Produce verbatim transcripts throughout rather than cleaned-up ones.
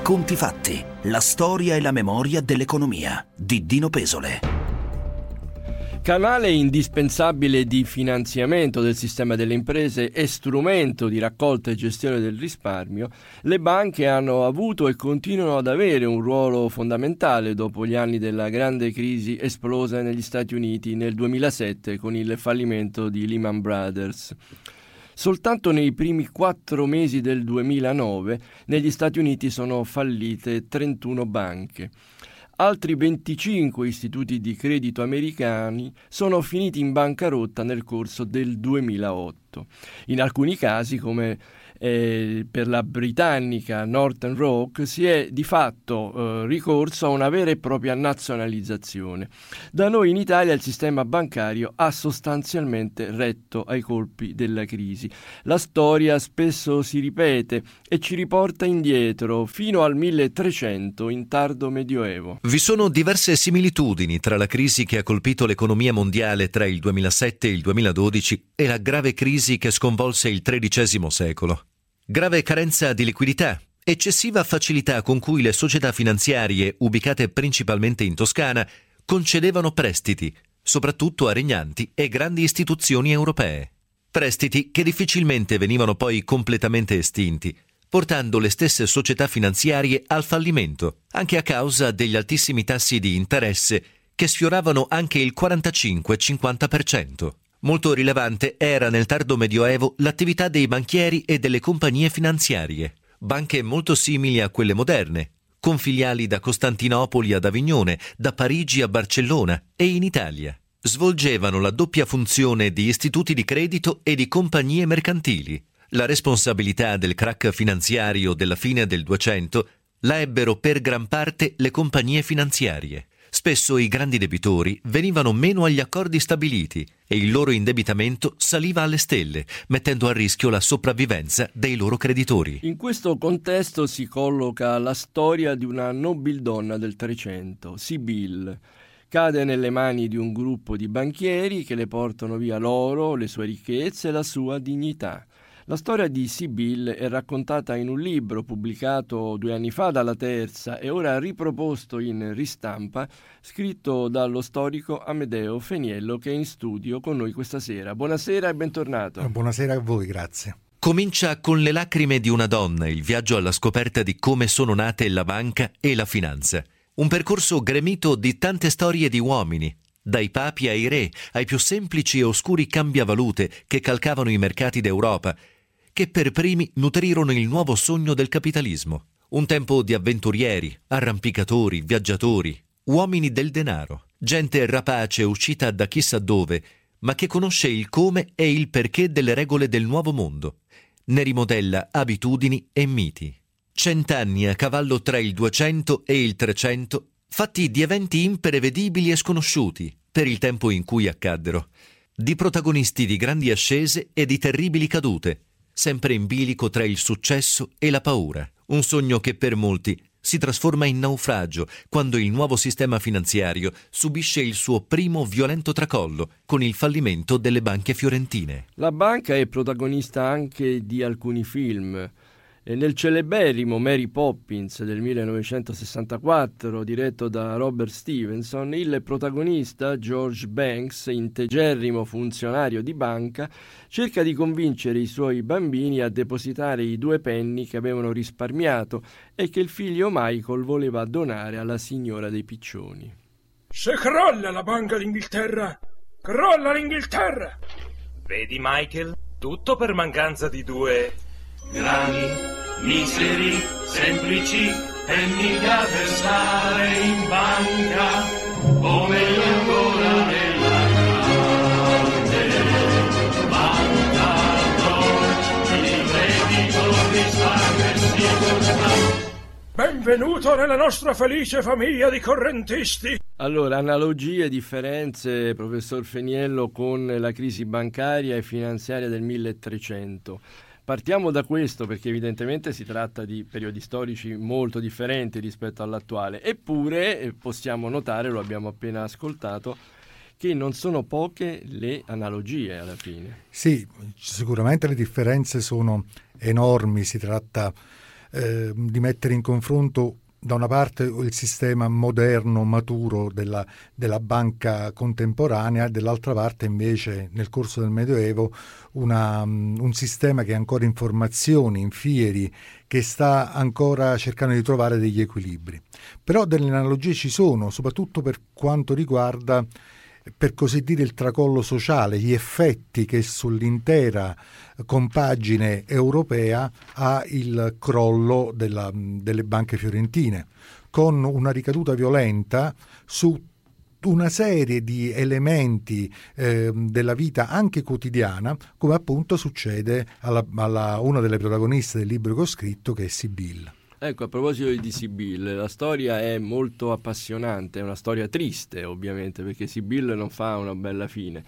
Conti fatti, la storia e la memoria dell'economia di Dino Pesole. Canale indispensabile di finanziamento del sistema delle imprese e strumento di raccolta e gestione del risparmio, le banche hanno avuto e continuano ad avere un ruolo fondamentale dopo gli anni della grande crisi esplosa negli Stati Uniti nel duemilasette con il fallimento di Lehman Brothers. Soltanto nei primi quattro mesi del duemilanove negli Stati Uniti sono fallite trentuno banche. Altri venticinque istituti di credito americani sono finiti in bancarotta nel corso del duemilaotto. In alcuni casi, come eh, per la britannica Northern Rock, si è di fatto eh, ricorso a una vera e propria nazionalizzazione. Da noi in Italia il sistema bancario ha sostanzialmente retto ai colpi della crisi. La storia spesso si ripete e ci riporta indietro fino al milletrecento in tardo medioevo. Vi sono diverse similitudini tra la crisi che ha colpito l'economia mondiale tra il duemilasette e il duemiladodici e la grave crisi che sconvolse il tredicesimo secolo. Grave carenza di liquidità, eccessiva facilità con cui le società finanziarie, ubicate principalmente in Toscana, concedevano prestiti, soprattutto a regnanti e grandi istituzioni europee. Prestiti che difficilmente venivano poi completamente estinti, portando le stesse società finanziarie al fallimento, anche a causa degli altissimi tassi di interesse che sfioravano anche il quarantacinque cinquanta per cento. Molto rilevante era nel tardo medioevo l'attività dei banchieri e delle compagnie finanziarie, banche molto simili a quelle moderne, con filiali da Costantinopoli ad Avignone, da Parigi a Barcellona e in Italia. Svolgevano la doppia funzione di istituti di credito e di compagnie mercantili. La responsabilità del crack finanziario della fine del Duecento la ebbero per gran parte le compagnie finanziarie. Spesso i grandi debitori venivano meno agli accordi stabiliti e il loro indebitamento saliva alle stelle, mettendo a rischio la sopravvivenza dei loro creditori. In questo contesto si colloca la storia di una nobildonna del Trecento, Sibylle. Cade nelle mani di un gruppo di banchieri che le portano via l'oro, le sue ricchezze e la sua dignità. La storia di Sibylle è raccontata in un libro pubblicato due anni fa dalla Terza e ora riproposto in ristampa, scritto dallo storico Amedeo Feniello, che è in studio con noi questa sera. Buonasera e bentornato. Buonasera a voi, grazie. Comincia con le lacrime di una donna il viaggio alla scoperta di come sono nate la banca e la finanza. Un percorso gremito di tante storie di uomini, dai papi ai re, ai più semplici e oscuri cambiavalute che calcavano i mercati d'Europa, che per primi nutrirono il nuovo sogno del capitalismo. Un tempo di avventurieri, arrampicatori, viaggiatori, uomini del denaro, gente rapace uscita da chissà dove, ma che conosce il come e il perché delle regole del nuovo mondo. Ne rimodella abitudini e miti. Cent'anni a cavallo tra il duecento e il trecento, fatti di eventi imprevedibili e sconosciuti per il tempo in cui accaddero, di protagonisti di grandi ascese e di terribili cadute, sempre in bilico tra il successo e la paura. Un sogno che per molti si trasforma in naufragio quando il nuovo sistema finanziario subisce il suo primo violento tracollo con il fallimento delle banche fiorentine. La banca è protagonista anche di alcuni film. E nel celeberrimo Mary Poppins del millenovecentosessantaquattro, diretto da Robert Stevenson, il protagonista, George Banks, integerrimo funzionario di banca, cerca di convincere i suoi bambini a depositare i due penny che avevano risparmiato e che il figlio Michael voleva donare alla signora dei piccioni. Se crolla la Banca d'Inghilterra, crolla l'Inghilterra! Vedi, Michael? Tutto per mancanza di due... grani, miseri, semplici, penny da versare in banca, o meglio ancora nella grande banca il credito risparmio e sicurezza. Benvenuto nella nostra felice famiglia di correntisti. Allora, analogie, differenze, professor Feniello, con la crisi bancaria e finanziaria del milletrecento. Partiamo da questo perché evidentemente si tratta di periodi storici molto differenti rispetto all'attuale, eppure possiamo notare, lo abbiamo appena ascoltato, che non sono poche le analogie alla fine. Sì, sicuramente le differenze sono enormi, si tratta eh, di mettere in confronto da una parte il sistema moderno, maturo della, della banca contemporanea, dall'altra parte invece nel corso del Medioevo una, un sistema che è ancora in formazione, in fieri, che sta ancora cercando di trovare degli equilibri. Però delle analogie ci sono, soprattutto per quanto riguarda, per così dire, il tracollo sociale, gli effetti che sull'intera compagine europea ha il crollo della, delle banche fiorentine, con una ricaduta violenta su una serie di elementi eh, della vita anche quotidiana, come appunto succede alla, alla una delle protagoniste del libro che ho scritto, che è Sibylle. Ecco, a proposito di Sibylle, la storia è molto appassionante, è una storia triste ovviamente, perché Sibylle non fa una bella fine.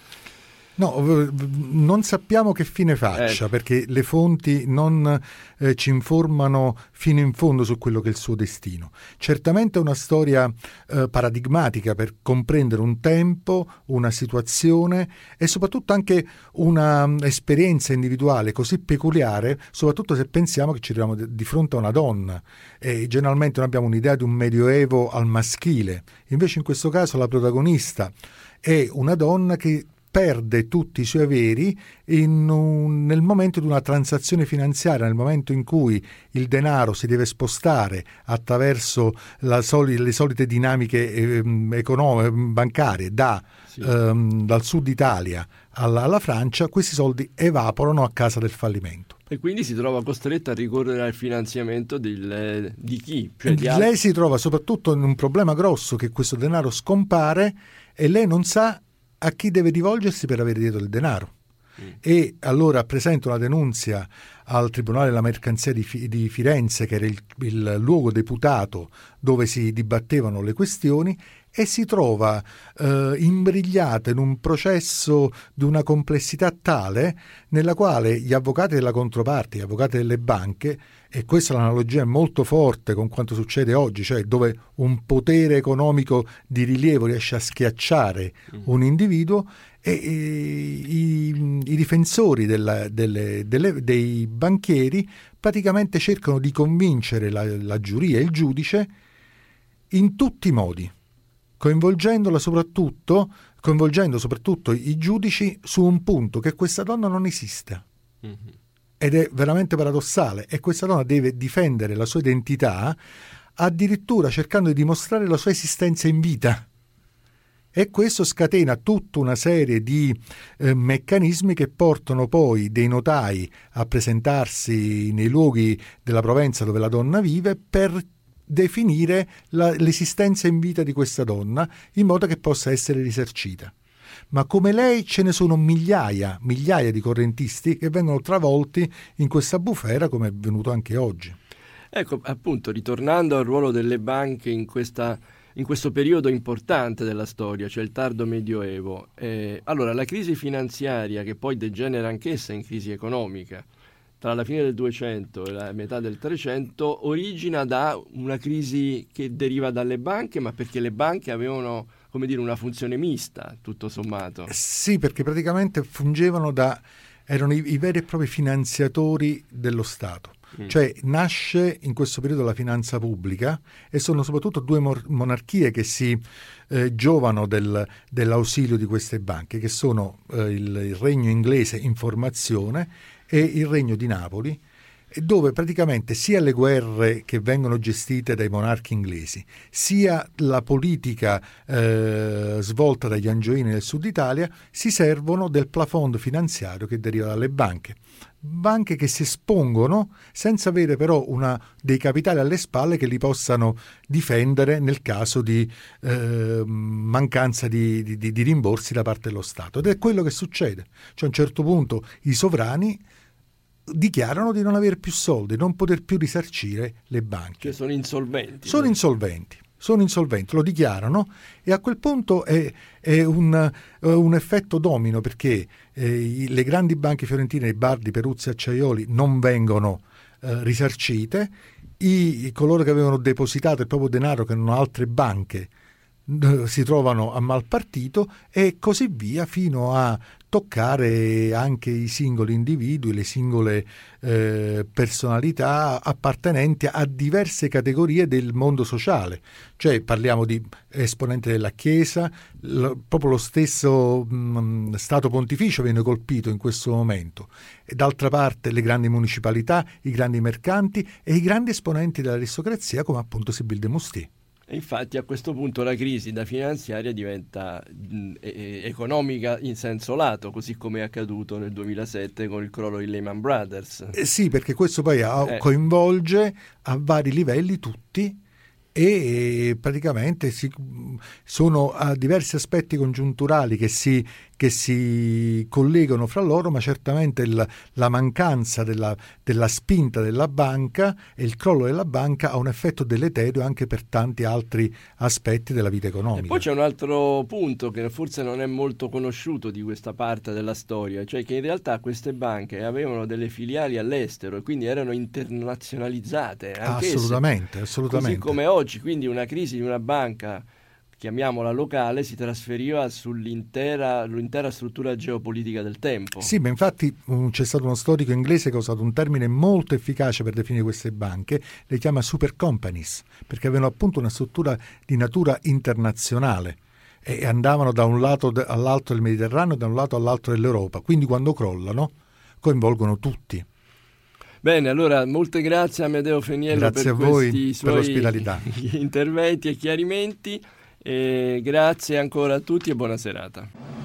No, non sappiamo che fine faccia, eh. perché le fonti non eh, ci informano fino in fondo su quello che è il suo destino. Certamente è una storia eh, paradigmatica per comprendere un tempo, una situazione e soprattutto anche una esperienza individuale così peculiare, soprattutto se pensiamo che ci troviamo di fronte a una donna. E generalmente noi abbiamo un'idea di un medioevo al maschile, invece in questo caso la protagonista è una donna che perde tutti i suoi averi in un, nel momento di una transazione finanziaria, nel momento in cui il denaro si deve spostare attraverso la soli, le solite dinamiche eh, economiche, bancarie da, sì. ehm, dal sud Italia alla, alla Francia, questi soldi evaporano a causa del fallimento. E quindi si trova costretta a ricorrere al finanziamento del, di chi? Cioè di lei altri... si trova soprattutto in un problema grosso, che questo denaro scompare e lei non sa a chi deve rivolgersi per avere dietro il denaro. Mm. E allora presenta una denunzia al Tribunale della Mercanzia di, Fi- di Firenze, che era il, il luogo deputato dove si dibattevano le questioni, e si trova eh, imbrigliata in un processo di una complessità tale nella quale gli avvocati della controparte, gli avvocati delle banche, e questa l'analogia è molto forte con quanto succede oggi, cioè dove un potere economico di rilievo riesce a schiacciare mm. un individuo, e, e i, i difensori della, delle, delle, dei banchieri praticamente cercano di convincere la, la giuria e il giudice in tutti i modi, coinvolgendola soprattutto, coinvolgendo soprattutto i giudici su un punto: che questa donna non esiste. Mm-hmm. Ed è veramente paradossale, e questa donna deve difendere la sua identità addirittura cercando di dimostrare la sua esistenza in vita. E questo scatena tutta una serie di eh, meccanismi che portano poi dei notai a presentarsi nei luoghi della Provenza dove la donna vive per definire la, l'esistenza in vita di questa donna in modo che possa essere risarcita. Ma come lei ce ne sono migliaia, migliaia di correntisti che vengono travolti in questa bufera, come è avvenuto anche oggi. Ecco, appunto, ritornando al ruolo delle banche in questa in questo periodo importante della storia, cioè il tardo medioevo. Eh, allora, la crisi finanziaria, che poi degenera anch'essa in crisi economica, tra la fine del duecento e la metà del trecento, origina da una crisi che deriva dalle banche, ma perché le banche avevano, come dire, una funzione mista, tutto sommato. Sì, perché praticamente fungevano da... erano i, i veri e propri finanziatori dello Stato. Mm. Cioè nasce in questo periodo la finanza pubblica, e sono soprattutto due mor- monarchie che si eh, giovano del, dell'ausilio di queste banche, che sono eh, il, il regno inglese in formazione e il regno di Napoli, dove praticamente sia le guerre che vengono gestite dai monarchi inglesi, sia la politica eh, svolta dagli angioini del sud Italia si servono del plafond finanziario che deriva dalle banche. Banche che si espongono senza avere però una, dei capitali alle spalle che li possano difendere nel caso di eh, mancanza di, di, di rimborsi da parte dello Stato. Ed è quello che succede. Cioè a un certo punto i sovrani dichiarano di non avere più soldi, non poter più risarcire le banche. Cioè sono insolventi. Sono insolventi. Sono insolventi, lo dichiarano, e a quel punto è, è un, un effetto domino, perché eh, le grandi banche fiorentine, i Bardi, Peruzzi, Acciaioli, non vengono eh, risarcite, I, coloro che avevano depositato il proprio denaro, che erano altre banche, si trovano a mal partito e così via, fino a toccare anche i singoli individui, le singole eh, personalità appartenenti a diverse categorie del mondo sociale. Cioè parliamo di esponenti della Chiesa, lo, proprio lo stesso mh, Stato Pontificio viene colpito in questo momento, e d'altra parte le grandi municipalità, i grandi mercanti e i grandi esponenti dell'aristocrazia come appunto Sibylle de Musty. E infatti a questo punto la crisi da finanziaria diventa mh, e- economica in senso lato, così come è accaduto nel duemilasette con il crollo di Lehman Brothers. Eh sì, perché questo poi ha, Eh. coinvolge a vari livelli tutti e praticamente si, sono a diversi aspetti congiunturali che si, che si collegano fra loro, ma certamente il, la mancanza della, della spinta della banca e il crollo della banca ha un effetto deleterio anche per tanti altri aspetti della vita economica. E poi c'è un altro punto che forse non è molto conosciuto di questa parte della storia, cioè che in realtà queste banche avevano delle filiali all'estero e quindi erano internazionalizzate. Anch'esse, assolutamente, assolutamente. così come oggi. Quindi una crisi di una banca, chiamiamola locale, si trasferiva sull'intera l'intera struttura geopolitica del tempo. Sì, ma infatti um, c'è stato uno storico inglese che ha usato un termine molto efficace per definire queste banche, le chiama super companies, perché avevano appunto una struttura di natura internazionale e andavano da un lato de- all'altro del Mediterraneo, da un lato all'altro dell'Europa, quindi quando crollano coinvolgono tutti. Bene, allora molte grazie a Amedeo Feniello Grazie per a voi questi per suoi l'ospitalità. interventi e chiarimenti, e grazie ancora a tutti e buona serata.